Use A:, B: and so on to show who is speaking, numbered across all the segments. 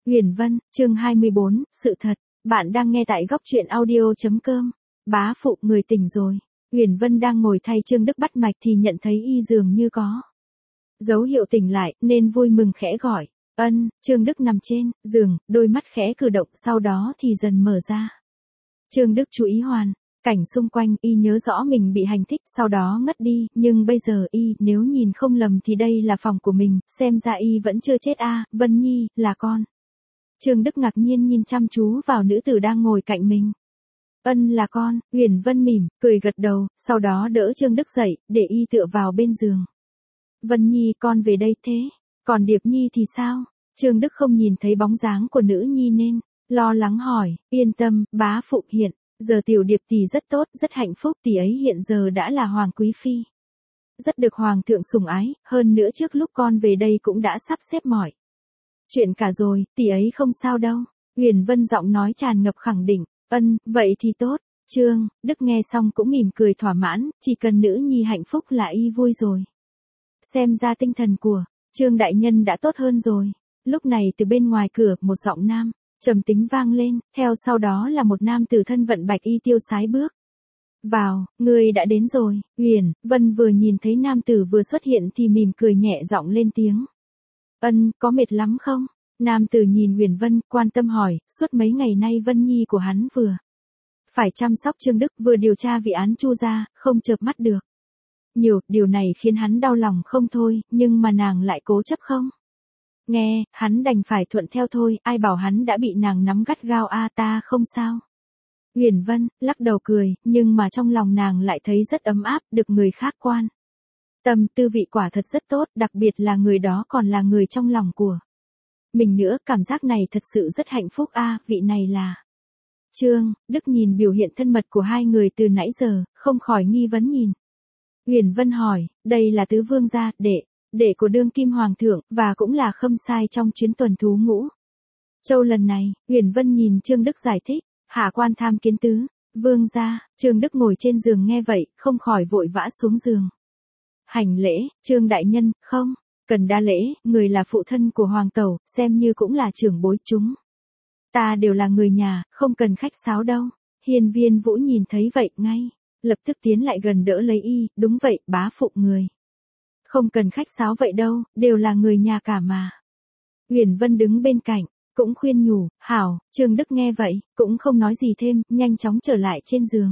A: Huyền Vân, chương 24, sự thật. Bạn đang nghe tại góc truyện audio.com. Bá phụ, người tỉnh rồi. Huyền Vân đang ngồi thay Trương Đức bắt mạch thì nhận thấy y dường như có dấu hiệu tỉnh lại, nên vui mừng khẽ gọi. Ân. Trương Đức nằm trên giường, đôi mắt khẽ cử động, sau đó thì dần mở ra. Trương Đức chú ý hoàn cảnh xung quanh, y nhớ rõ mình bị hành thích, sau đó ngất đi, nhưng bây giờ y, nếu nhìn không lầm thì đây là phòng của mình, xem ra y vẫn chưa chết a. Vân Nhi, là con. Trương Đức ngạc nhiên nhìn chăm chú vào nữ tử đang ngồi cạnh mình. Ân, là con. Huyền Vân mỉm, cười gật đầu, sau đó đỡ Trương Đức dậy, để y tựa vào bên giường. Vân Nhi, con về đây thế. Còn Điệp Nhi thì sao? Trương Đức không nhìn thấy bóng dáng của nữ nhi nên lo lắng hỏi. Yên tâm, bá phụ, hiện giờ tiểu Điệp tỷ rất tốt, rất hạnh phúc, tỷ ấy hiện giờ đã là hoàng quý phi, rất được hoàng thượng sủng ái, hơn nữa trước lúc con về đây cũng đã sắp xếp mọi chuyện cả rồi, tỷ ấy không sao đâu. Huyền Vân giọng nói tràn ngập khẳng định. Ân, vậy thì tốt. Trương Đức nghe xong cũng mỉm cười thỏa mãn, chỉ cần nữ nhi hạnh phúc là y vui rồi. Xem ra tinh thần của Trương đại nhân đã tốt hơn rồi. Lúc này từ bên ngoài cửa, một giọng nam trầm tính vang lên, theo sau đó là một nam tử thân vận bạch y tiêu sái bước vào. Người đã đến rồi. Huyền Vân vừa nhìn thấy nam tử vừa xuất hiện thì mỉm cười nhẹ giọng lên tiếng. Ân, có mệt lắm không? Nam tử nhìn Huyền Vân, quan tâm hỏi, suốt mấy ngày nay Vân Nhi của hắn vừa phải chăm sóc Trương Đức, vừa điều tra vụ án Chu gia, không chợp mắt được nhiều, điều này khiến hắn đau lòng không thôi, nhưng mà nàng lại cố chấp không nghe, hắn đành phải thuận theo thôi, ai bảo hắn đã bị nàng nắm gắt gao a. Ta không sao. Huyền Vân lắc đầu cười, nhưng mà trong lòng nàng lại thấy rất ấm áp, được người khác quan tâm, tư vị quả thật rất tốt, đặc biệt là người đó còn là người trong lòng của mình nữa, cảm giác này thật sự rất hạnh phúc a. Vị này là Trương Đức nhìn biểu hiện thân mật của hai người từ nãy giờ, không khỏi nghi vấn nhìn Huyền Vân hỏi, đây là tứ vương gia, đệ của đương kim hoàng thượng, và cũng là khâm sai trong chuyến tuần thú Ngũ Châu lần này. Huyền Vân nhìn Trương Đức giải thích, hạ quan tham kiến tứ vương gia. Trương Đức ngồi trên giường nghe vậy, không khỏi vội vã xuống giường hành lễ. Trương đại nhân, không cần đa lễ, người là phụ thân của hoàng tẩu, xem như cũng là trưởng bối, chúng ta đều là người nhà, không cần khách sáo đâu. Hiên Viên Vũ nhìn thấy vậy, ngay lập tức tiến lại gần đỡ lấy y. Đúng vậy, bá phụ, người không cần khách sáo vậy đâu, đều là người nhà cả mà. Huyền Vân đứng bên cạnh cũng khuyên nhủ. Hảo. Trương Đức nghe vậy cũng không nói gì thêm, nhanh chóng trở lại trên giường.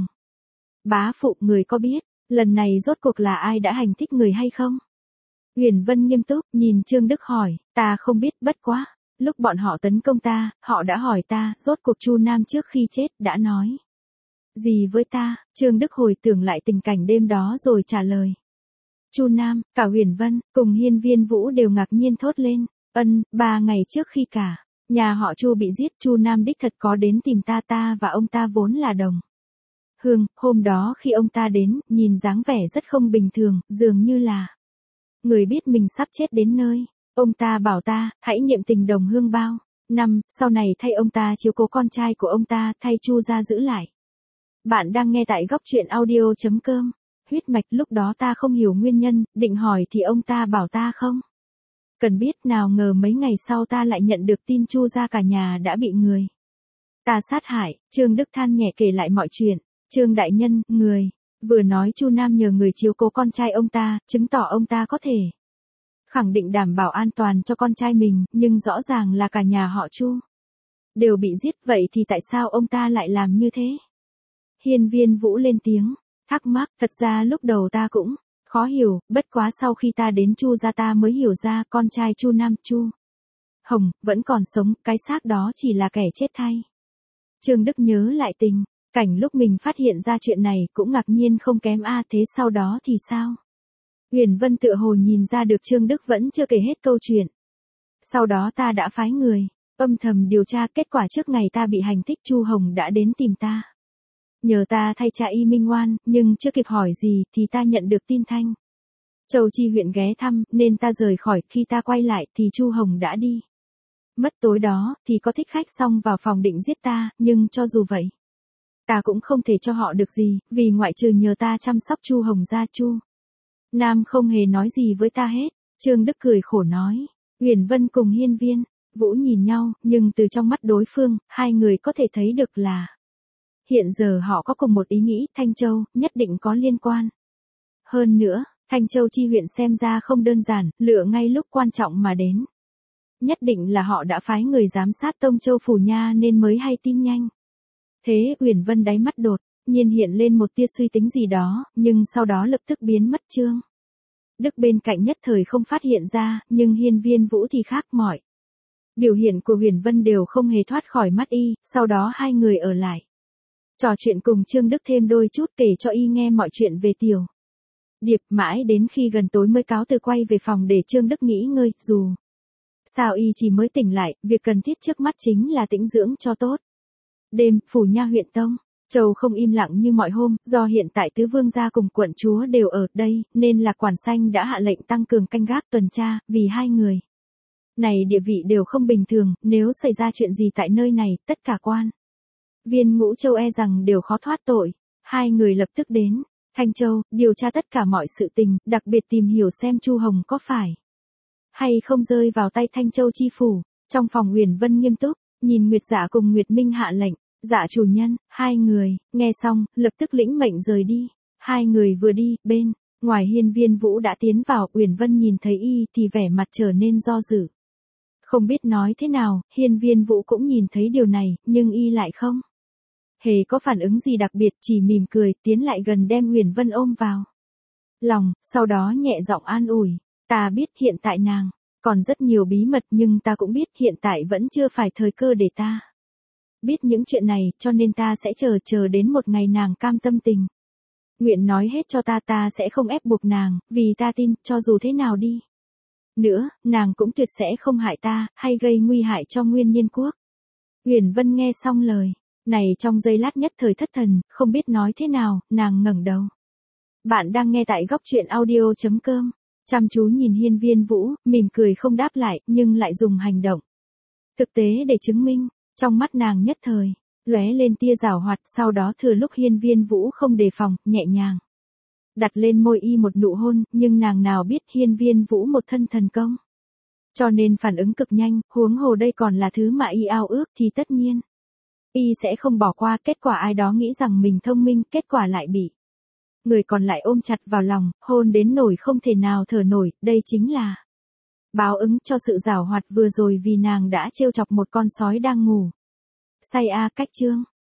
A: Bá phụ, người có biết lần này rốt cuộc là ai đã hành thích người hay không? Huyền Vân nghiêm túc nhìn Trương Đức hỏi. Ta không biết, bất quá lúc bọn họ tấn công ta, họ đã hỏi ta, rốt cuộc Chu Nam trước khi chết đã nói gì với ta? Trương Đức hồi tưởng lại tình cảnh đêm đó rồi trả lời. Chu Nam. Cả Huyền Vân cùng Hiên Viên Vũ đều ngạc nhiên thốt lên. Ân, 3 ngày trước khi cả nhà họ Chu bị giết, Chu Nam đích thật có đến tìm ta và ông ta vốn là đồng hương. Hôm đó khi ông ta đến, nhìn dáng vẻ rất không bình thường, dường như là người biết mình sắp chết đến nơi. Ông ta bảo ta, hãy niệm tình đồng hương bao năm, sau này thay ông ta chiếu cố con trai của ông ta, thay Chu gia giữ lại. Bạn đang nghe tại góc truyện audio.com. Huyết mạch, lúc đó ta không hiểu nguyên nhân, định hỏi thì ông ta bảo ta không cần biết, nào ngờ mấy ngày sau ta lại nhận được tin Chu gia cả nhà đã bị người ta sát hại. Trương Đức than nhẹ kể lại mọi chuyện. Trương đại nhân, người vừa nói Chu Nam nhờ người chiếu cố con trai ông ta, chứng tỏ ông ta có thể khẳng định đảm bảo an toàn cho con trai mình, nhưng rõ ràng là cả nhà họ Chu đều bị giết, vậy thì tại sao ông ta lại làm như thế? Hiên Viên Vũ lên tiếng thắc mắc. Thật ra lúc đầu ta cũng khó hiểu, bất quá sau khi ta đến Chu gia ta mới hiểu ra, con trai Chu Nam, Chu Hồng, vẫn còn sống, cái xác đó chỉ là kẻ chết thay. Trương Đức nhớ lại tình cảnh lúc mình phát hiện ra chuyện này, cũng ngạc nhiên không kém a. Thế sau đó thì sao? Huyền Vân tựa hồ nhìn ra được Trương Đức vẫn chưa kể hết câu chuyện. Sau đó ta đã phái người âm thầm điều tra, kết quả trước ngày ta bị hành thích, Chu Hồng đã đến tìm ta, nhờ ta thay cha y minh oan, nhưng chưa kịp hỏi gì thì ta nhận được tin Thanh Châu Chi huyện ghé thăm, nên ta rời khỏi, khi ta quay lại thì Chu Hồng đã đi mất. Tối đó thì có thích khách xông vào phòng định giết ta, nhưng cho dù vậy ta cũng không thể cho họ được gì, vì ngoại trừ nhờ ta chăm sóc Chu Hồng ra, Chu Nam không hề nói gì với ta hết. Trương Đức cười khổ nói. Huyền Vân cùng Hiên Viên Vũ nhìn nhau, nhưng từ trong mắt đối phương, hai người có thể thấy được là hiện giờ họ có cùng một ý nghĩ, Thanh Châu, nhất định có liên quan. Hơn nữa, Thanh Châu chi huyện xem ra không đơn giản, lựa ngay lúc quan trọng mà đến. Nhất định là họ đã phái người giám sát Tông Châu phủ nha nên mới hay tin nhanh. Thế Uyển Vân đáy mắt đột nhiên hiện lên một tia suy tính gì đó, nhưng sau đó lập tức biến mất. Trương Đức bên cạnh nhất thời không phát hiện ra, nhưng Hiên Viên Vũ thì khác mọi. Biểu hiện của Uyển Vân đều không hề thoát khỏi mắt y, sau đó hai người ở lại. Trò chuyện cùng Trương Đức thêm đôi chút, kể cho y nghe mọi chuyện về Tiểu Điệp, mãi đến khi gần tối mới cáo từ quay về phòng để Trương Đức nghỉ ngơi, dù sao y chỉ mới tỉnh lại, việc cần thiết trước mắt chính là tĩnh dưỡng cho tốt. Đêm, phủ nha huyện Tông Châu không im lặng như mọi hôm, do hiện tại tứ vương gia cùng quận chúa đều ở đây, nên là quản sanh đã hạ lệnh tăng cường canh gác tuần tra, vì hai người này địa vị đều không bình thường, nếu xảy ra chuyện gì tại nơi này, tất cả quan viên Ngũ Châu e rằng đều khó thoát tội. Hai người lập tức đến Thanh Châu, điều tra tất cả mọi sự tình, đặc biệt tìm hiểu xem Chu Hồng có phải hay không rơi vào tay Thanh Châu chi phủ. Trong phòng Uyển Vân nghiêm túc, nhìn Nguyệt Dạ cùng Nguyệt Minh hạ lệnh. Dạ chủ nhân, hai người, nghe xong, lập tức lĩnh mệnh rời đi. Hai người vừa đi, bên ngoài Hiên Viên Vũ đã tiến vào, Uyển Vân nhìn thấy y thì vẻ mặt trở nên do dự. Không biết nói thế nào, Hiên Viên Vũ cũng nhìn thấy điều này, nhưng y lại không hề có phản ứng gì đặc biệt, chỉ mỉm cười, tiến lại gần đem Uyển Vân ôm vào lòng, sau đó nhẹ giọng an ủi. Ta biết hiện tại nàng còn rất nhiều bí mật, nhưng ta cũng biết hiện tại vẫn chưa phải thời cơ để ta biết những chuyện này, cho nên ta sẽ chờ đến một ngày nàng cam tâm tình nguyện nói hết cho ta, ta sẽ không ép buộc nàng, vì ta tin, cho dù thế nào đi nữa, nàng cũng tuyệt sẽ không hại ta, hay gây nguy hại cho Nguyên Nhiên quốc. Uyển Vân nghe xong lời này trong giây lát nhất thời thất thần, không biết nói thế nào, nàng ngẩng đầu. Bạn đang nghe tại góc truyện audio.com. Chăm chú nhìn Hiên Viên Vũ, mỉm cười không đáp lại, nhưng lại dùng hành động thực tế để chứng minh. Trong mắt nàng nhất thời lóe lên tia giảo hoạt, sau đó thừa lúc Hiên Viên Vũ không đề phòng, nhẹ nhàng đặt lên môi y một nụ hôn, nhưng nàng nào biết Hiên Viên Vũ một thân thần công, cho nên phản ứng cực nhanh, huống hồ đây còn là thứ mà y ao ước thì tất nhiên y sẽ không bỏ qua. Kết quả ai đó nghĩ rằng mình thông minh, kết quả lại bị người còn lại ôm chặt vào lòng, hôn đến nổi không thể nào thở nổi. Đây chính là báo ứng cho sự giảo hoạt vừa rồi, vì nàng đã trêu chọc một con sói đang ngủ say. Cách chương